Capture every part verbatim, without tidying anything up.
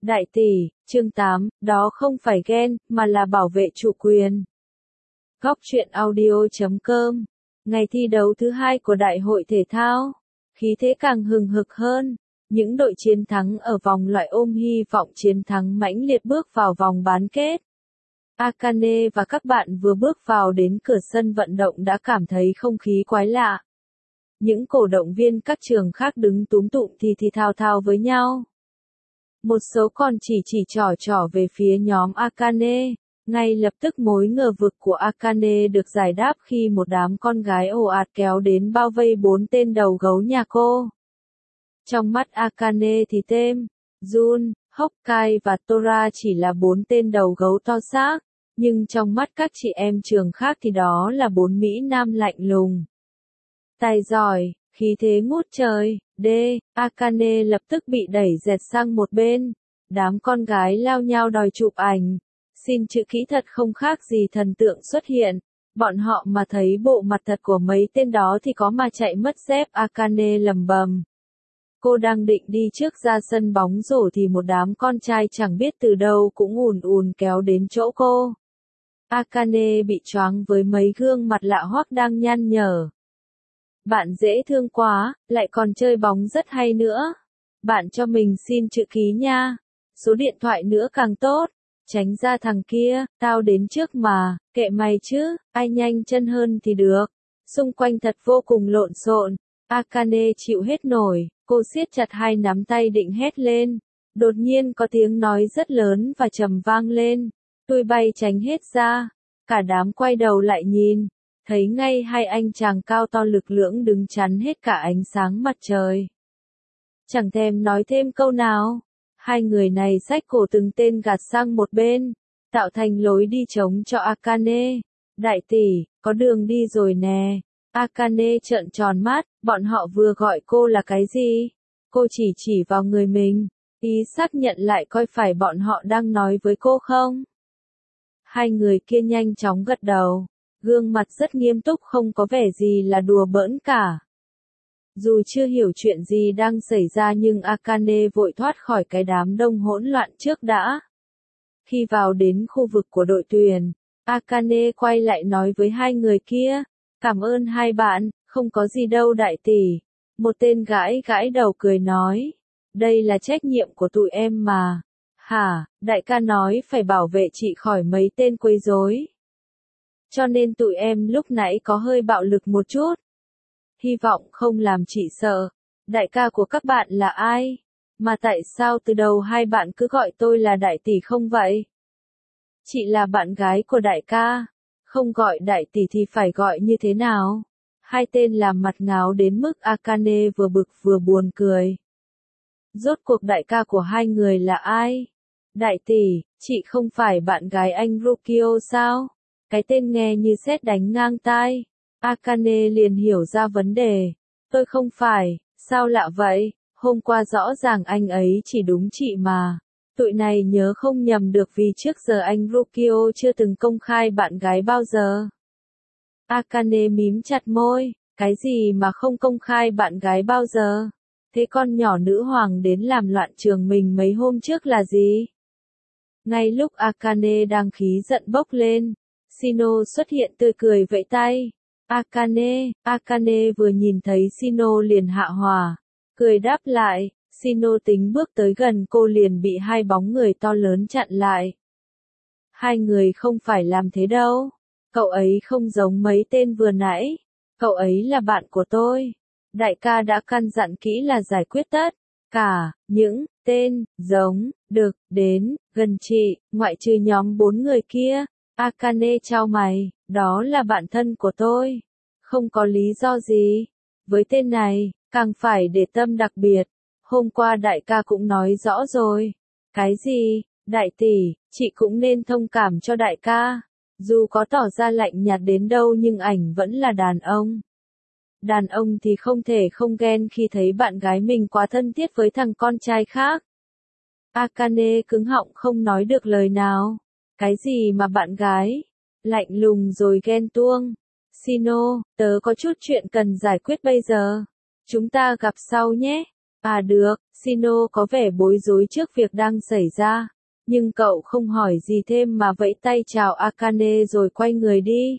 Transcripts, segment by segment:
Đại tỷ, chương tám, đó không phải ghen, mà là bảo vệ chủ quyền. Góc truyện audio chấm com. Ngày thi đấu thứ hai của Đại hội thể thao. Khí thế càng hừng hực hơn. Những đội chiến thắng ở vòng loại ôm hy vọng chiến thắng mãnh liệt bước vào vòng bán kết. Akane và các bạn vừa bước vào đến cửa sân vận động đã cảm thấy không khí quái lạ. Những cổ động viên các trường khác đứng túm tụm thì thì thào thào với nhau. Một số còn chỉ chỉ trỏ trỏ về phía nhóm Akane. Ngay lập tức mối ngờ vực của Akane được giải đáp khi một đám con gái ồ ạt kéo đến bao vây bốn tên đầu gấu nhà cô. Trong mắt Akane thì Tem, Jun, Hokkai và Tora chỉ là bốn tên đầu gấu to xác, nhưng trong mắt các chị em trường khác thì đó là bốn Mỹ Nam lạnh lùng. Tài giỏi, khí thế ngút trời, D, Akane lập tức bị đẩy dẹt sang một bên. Đám con gái lao nhau đòi chụp ảnh. Xin chữ kỹ thật không khác gì thần tượng xuất hiện. Bọn họ mà thấy bộ mặt thật của mấy tên đó thì có mà chạy mất dép. Akane lầm bầm. Cô đang định đi trước ra sân bóng rổ thì một đám con trai chẳng biết từ đâu cũng ùn ùn kéo đến chỗ cô. Akane bị choáng với mấy gương mặt lạ hoắc đang nhăn nhở. Bạn dễ thương quá, lại còn chơi bóng rất hay nữa. Bạn cho mình xin chữ ký nha. Số điện thoại nữa càng tốt. Tránh ra thằng kia, tao đến trước mà, kệ mày chứ, ai nhanh chân hơn thì được. Xung quanh thật vô cùng lộn xộn. Akane chịu hết nổi, cô siết chặt hai nắm tay định hét lên. Đột nhiên có tiếng nói rất lớn và trầm vang lên. Tôi bay tránh hết ra. Cả đám quay đầu lại nhìn. Thấy ngay hai anh chàng cao to lực lưỡng đứng chắn hết cả ánh sáng mặt trời. Chẳng thèm nói thêm câu nào. Hai người này xách cổ từng tên gạt sang một bên, tạo thành lối đi trống cho Akane. Đại tỷ, có đường đi rồi nè. Akane trợn tròn mắt, bọn họ vừa gọi cô là cái gì? Cô chỉ chỉ vào người mình, ý xác nhận lại coi phải bọn họ đang nói với cô không? Hai người kia nhanh chóng gật đầu, gương mặt rất nghiêm túc không có vẻ gì là đùa bỡn cả. Dù chưa hiểu chuyện gì đang xảy ra nhưng Akane vội thoát khỏi cái đám đông hỗn loạn trước đã. Khi vào đến khu vực của đội tuyển, Akane quay lại nói với hai người kia, cảm ơn hai bạn, không có gì đâu đại tỷ. Một tên gãi gãi đầu cười nói, đây là trách nhiệm của tụi em mà. Hả, đại ca nói phải bảo vệ chị khỏi mấy tên quấy rối. Cho nên tụi em lúc nãy có hơi bạo lực một chút. Hy vọng không làm chị sợ. Đại ca của các bạn là ai? Mà tại sao từ đầu hai bạn cứ gọi tôi là đại tỷ không vậy? Chị là bạn gái của đại ca. Không gọi đại tỷ thì phải gọi như thế nào? Hai tên làm mặt ngáo đến mức Akane vừa bực vừa buồn cười. Rốt cuộc đại ca của hai người là ai? Đại tỷ, chị không phải bạn gái anh Rukio sao? Cái tên nghe như sét đánh ngang tai. Akane liền hiểu ra vấn đề. Tôi không phải, sao lạ vậy? Hôm qua rõ ràng anh ấy chỉ đúng chị mà. Tụi này nhớ không nhầm được vì trước giờ anh Rukio chưa từng công khai bạn gái bao giờ. Akane mím chặt môi, cái gì mà không công khai bạn gái bao giờ? Thế con nhỏ nữ hoàng đến làm loạn trường mình mấy hôm trước là gì? Ngay lúc Akane đang khí giận bốc lên, Shino xuất hiện tươi cười vẫy tay. Akane, Akane vừa nhìn thấy Shino liền hạ hỏa, cười đáp lại. Shino tính bước tới gần cô liền bị hai bóng người to lớn chặn lại. Hai người không phải làm thế đâu. Cậu ấy không giống mấy tên vừa nãy. Cậu ấy là bạn của tôi. Đại ca đã căn dặn kỹ là giải quyết tất cả những tên giống được đến gần chị, ngoại trừ nhóm bốn người kia. Akane chau mày, đó là bạn thân của tôi. Không có lý do gì. Với tên này, càng phải để tâm đặc biệt. Hôm qua đại ca cũng nói rõ rồi. Cái gì? Đại tỷ, chị cũng nên thông cảm cho đại ca. Dù có tỏ ra lạnh nhạt đến đâu nhưng ảnh vẫn là đàn ông. Đàn ông thì không thể không ghen khi thấy bạn gái mình quá thân thiết với thằng con trai khác. Akane cứng họng không nói được lời nào. Cái gì mà bạn gái? Lạnh lùng rồi ghen tuông. Shino, tớ có chút chuyện cần giải quyết bây giờ. Chúng ta gặp sau nhé. À được, Shino có vẻ bối rối trước việc đang xảy ra. Nhưng cậu không hỏi gì thêm mà vẫy tay chào Akane rồi quay người đi.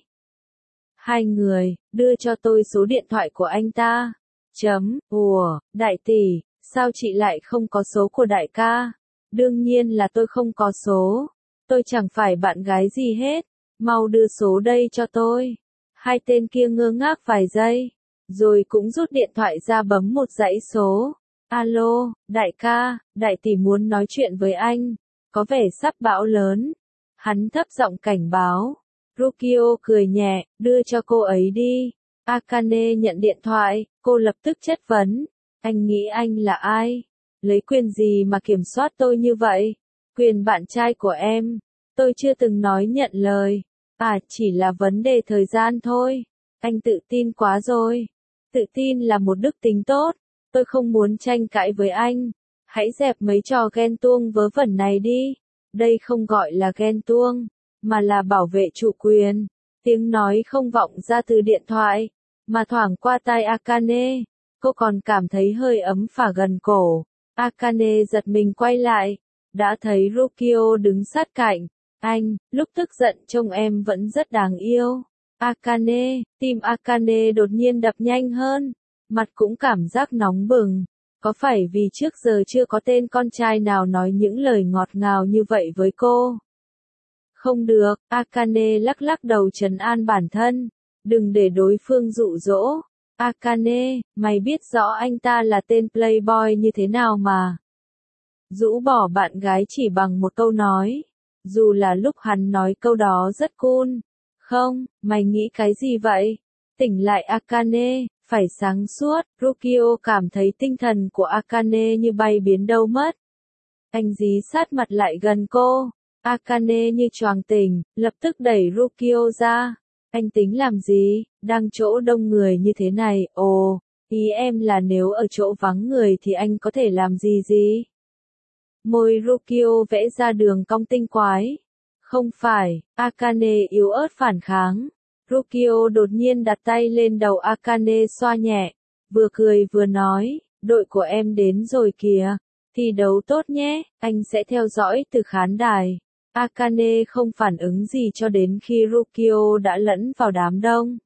Hai người, đưa cho tôi số điện thoại của anh ta. Chấm, ủa, đại tỷ, sao chị lại không có số của đại ca? Đương nhiên là tôi không có số. Tôi chẳng phải bạn gái gì hết. Mau đưa số đây cho tôi. Hai tên kia ngơ ngác vài giây. Rồi cũng rút điện thoại ra bấm một dãy số. Alo, đại ca, đại tỷ muốn nói chuyện với anh. Có vẻ sắp bão lớn. Hắn thấp giọng cảnh báo. Rukio cười nhẹ, đưa cho cô ấy đi. Akane nhận điện thoại, cô lập tức chất vấn. Anh nghĩ anh là ai? Lấy quyền gì mà kiểm soát tôi như vậy? Quyền bạn trai của em. Tôi chưa từng nói nhận lời. À, chỉ là vấn đề thời gian thôi. Anh tự tin quá rồi. Tự tin là một đức tính tốt. Tôi không muốn tranh cãi với anh. Hãy dẹp mấy trò ghen tuông vớ vẩn này đi. Đây không gọi là ghen tuông, mà là bảo vệ chủ quyền. Tiếng nói không vọng ra từ điện thoại, mà thoảng qua tai Akane. Cô còn cảm thấy hơi ấm phả gần cổ. Akane giật mình quay lại, đã thấy Rukio đứng sát cạnh. Anh, lúc tức giận trông em vẫn rất đáng yêu. Akane, tim Akane đột nhiên đập nhanh hơn, mặt cũng cảm giác nóng bừng. Có phải vì trước giờ chưa có tên con trai nào nói những lời ngọt ngào như vậy với cô? Không được, Akane lắc lắc đầu trấn an bản thân. Đừng để đối phương dụ dỗ. Akane, mày biết rõ anh ta là tên playboy như thế nào mà. Rũ bỏ bạn gái chỉ bằng một câu nói. Dù là lúc hắn nói câu đó rất cool. Không, mày nghĩ cái gì vậy? Tỉnh lại Akane, phải sáng suốt. Rukio cảm thấy tinh thần của Akane như bay biến đâu mất. Anh dí sát mặt lại gần cô. Akane như choàng tỉnh, lập tức đẩy Rukio ra. Anh tính làm gì? Đang chỗ đông người như thế này, ồ, ý em là nếu ở chỗ vắng người thì anh có thể làm gì gì? Môi Rukio vẽ ra đường cong tinh quái. Không phải, Akane yếu ớt phản kháng. Rukio đột nhiên đặt tay lên đầu Akane xoa nhẹ, vừa cười vừa nói, đội của em đến rồi kìa, thi đấu tốt nhé, anh sẽ theo dõi từ khán đài. Akane không phản ứng gì cho đến khi Rukio đã lẫn vào đám đông.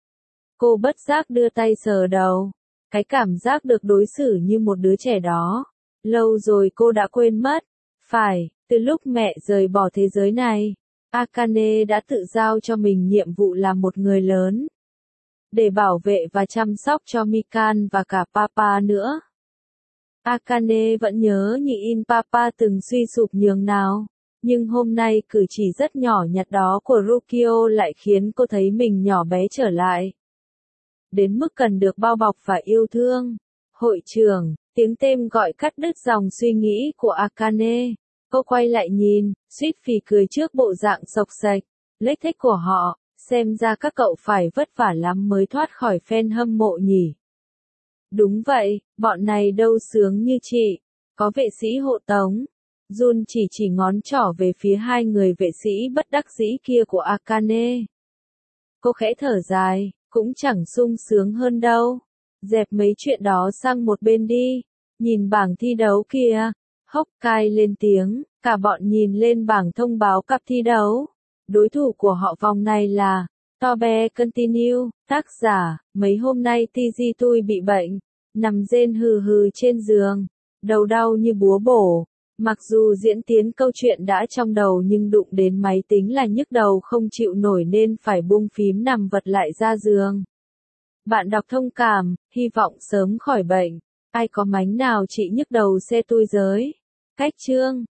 Cô bất giác đưa tay sờ đầu, cái cảm giác được đối xử như một đứa trẻ đó. Lâu rồi cô đã quên mất. Phải, từ lúc mẹ rời bỏ thế giới này, Akane đã tự giao cho mình nhiệm vụ làm một người lớn. Để bảo vệ và chăm sóc cho Mikan và cả Papa nữa. Akane vẫn nhớ như in Papa từng suy sụp nhường nào. Nhưng hôm nay cử chỉ rất nhỏ nhặt đó của Rukio lại khiến cô thấy mình nhỏ bé trở lại. Đến mức cần được bao bọc và yêu thương. Hội trưởng, tiếng tên gọi cắt đứt dòng suy nghĩ của Akane. Cô quay lại nhìn, suýt phì cười trước bộ dạng sộc sạch, lếch thếch của họ, xem ra các cậu phải vất vả lắm mới thoát khỏi fan hâm mộ nhỉ. Đúng vậy, bọn này đâu sướng như chị, có vệ sĩ hộ tống. Jun chỉ chỉ ngón trỏ về phía hai người vệ sĩ bất đắc dĩ kia của Akane. Cô khẽ thở dài, cũng chẳng sung sướng hơn đâu. Dẹp mấy chuyện đó sang một bên đi, nhìn bảng thi đấu kìa. Hawkeye lên tiếng, cả bọn nhìn lên bảng thông báo cặp thi đấu. Đối thủ của họ vòng này là Tobe Continue, tác giả, mấy hôm nay Tiji tôi bị bệnh, nằm rên hừ hừ trên giường, đầu đau như búa bổ. Mặc dù diễn tiến câu chuyện đã trong đầu nhưng đụng đến máy tính là nhức đầu không chịu nổi nên phải buông phím nằm vật lại ra giường. Bạn đọc thông cảm, hy vọng sớm khỏi bệnh. Ai có mánh nào chị nhức đầu xe tôi giới. Cách chương